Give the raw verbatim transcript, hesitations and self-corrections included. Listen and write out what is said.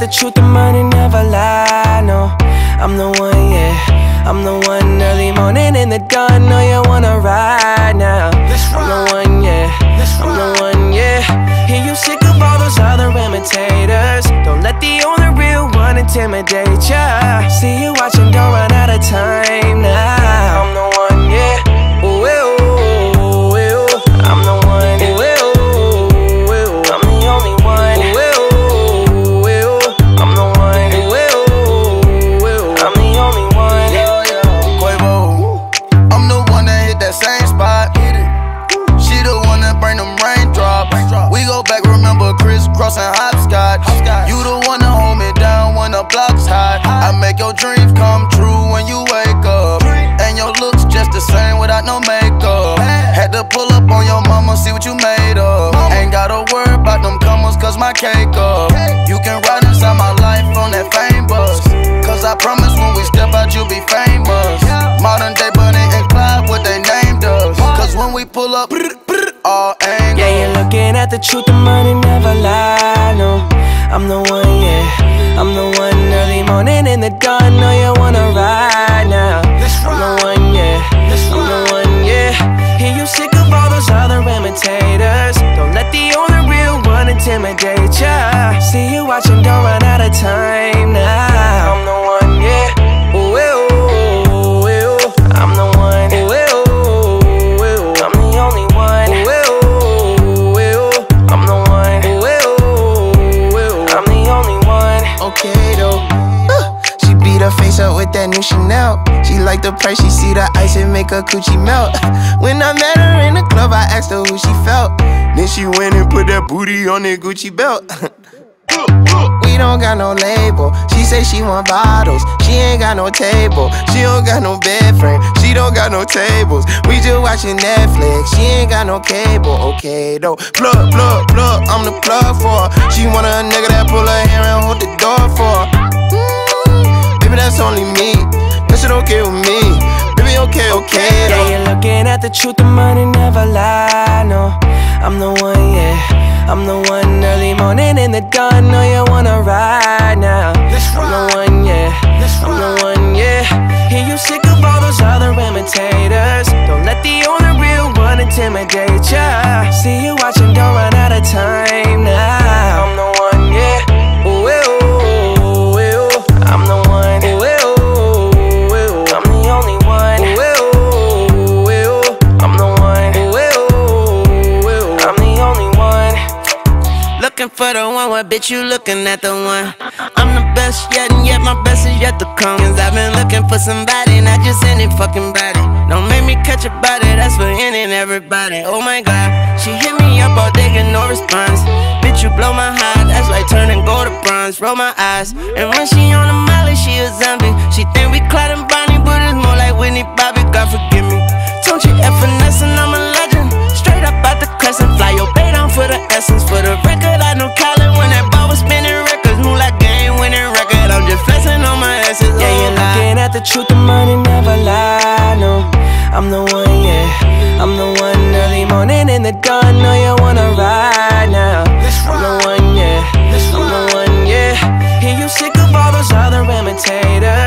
the truth, the money never lie, no. I'm the one, yeah, I'm the one. Early morning in the dawn, know you wanna ride now. I'm the one, yeah, I'm the one, yeah. Hear you sick of all those other imitators. Don't let the only real one intimidate ya. See you watching, don't run out of time now. I'm the one, yeah, ooh, ooh, ooh, ooh. I'm the one, ooh, ooh, ooh. I'm the only one, ooh, ooh, ooh. I'm the one, ooh, ooh, ooh. I'm the only one, yeah, yeah. Quavo, I'm the one that hit that same spot. She the one that bring them raindrops. We go back, remember crisscross and hopscotch. You the one that hold me down when the block's hot. I make your dreams come true when you wake up. And your looks just the same without no makeup. Had to pull up on your mama, see what you made of. Ain't gotta worry about them comers, cause my cake up. You can ride inside my life on that fame bus. Cause I promise when we step out you'll be famous. Modern day Bonnie and Clyde, what they named us. Cause when we pull up, all angles. Yeah, you're looking at the truth, the money never lie, no. I'm the one, yeah, I'm the one. Early morning in the dawn, know you wanna ride now. I'm the one, yeah, I'm the one, yeah. Hear you sick of all those other imitators. Don't let the only real one intimidate ya. See you watching, don't run out of time now. I'm the one, yeah, ooh, ooh, ooh, ooh. I'm the one, ooh, ooh, ooh. I'm the only one, ooh, ooh, ooh. I'm the one, ooh, ooh, ooh. I'm the only one. Okay though, uh, she beat her face up with that new Chanel. She like the price, she see the ice and make her coochie melt. When I met her in the club, I asked her who she felt. Then she went and put that booty on that Gucci belt. We don't got no label. She say she want bottles. She ain't got no table. She don't got no bed frame. She don't got no tables. We just watching Netflix. She ain't got no cable. Okay though, plug, plug, plug. I'm the plug for her. She want a nigga that pull her hair and hold the door for her. Mm, baby, that's only me. That shit okay with me. Baby, okay, okay though. Yeah, you're looking at the truth, the money never lie, no. I'm the one, yeah, I'm the one. Early morning in the dawn, know you wanna ride now. I'm the one, yeah, I'm the one, yeah. Hear you sick of all those other imitators. Don't let the only real one intimidate ya. See you watching, don't run out of time now. I'm the one, yeah, ooh, ooh, ooh. I'm the one, ooh, ooh, ooh. I'm the only one, ooh, ooh, ooh. I'm the one, ooh, ooh, ooh. I'm the only one. Looking for the one, what bitch you looking at the one? I'm the best yet, and yet my best is yet to come. Cause I've been looking for somebody, not just any fucking body. Don't make me catch a body, that's for any and everybody. Oh my god, she hit me up all day, get no response. Bitch, you blow my heart, that's like turning gold to bronze. Roll my eyes, and when she on the molly, she a zombie. She think we Clyde and Bonnie, but it's more like Whitney Bobby, God forgive me. Don't you F finesse and I'm a legend. Straight up out the crescent, fly your bait down for the essence. For the record, I know Colin when that ball was spinning records. Move like game winning record, I'm just flexing on my essence. Yeah, you're looking at the truth, the money never lie, no. I'm the one, yeah, I'm the one. Early morning in the dawn, know you wanna ride now. I'm the one, yeah, I'm the one, yeah. Hear you sick of all those other imitators.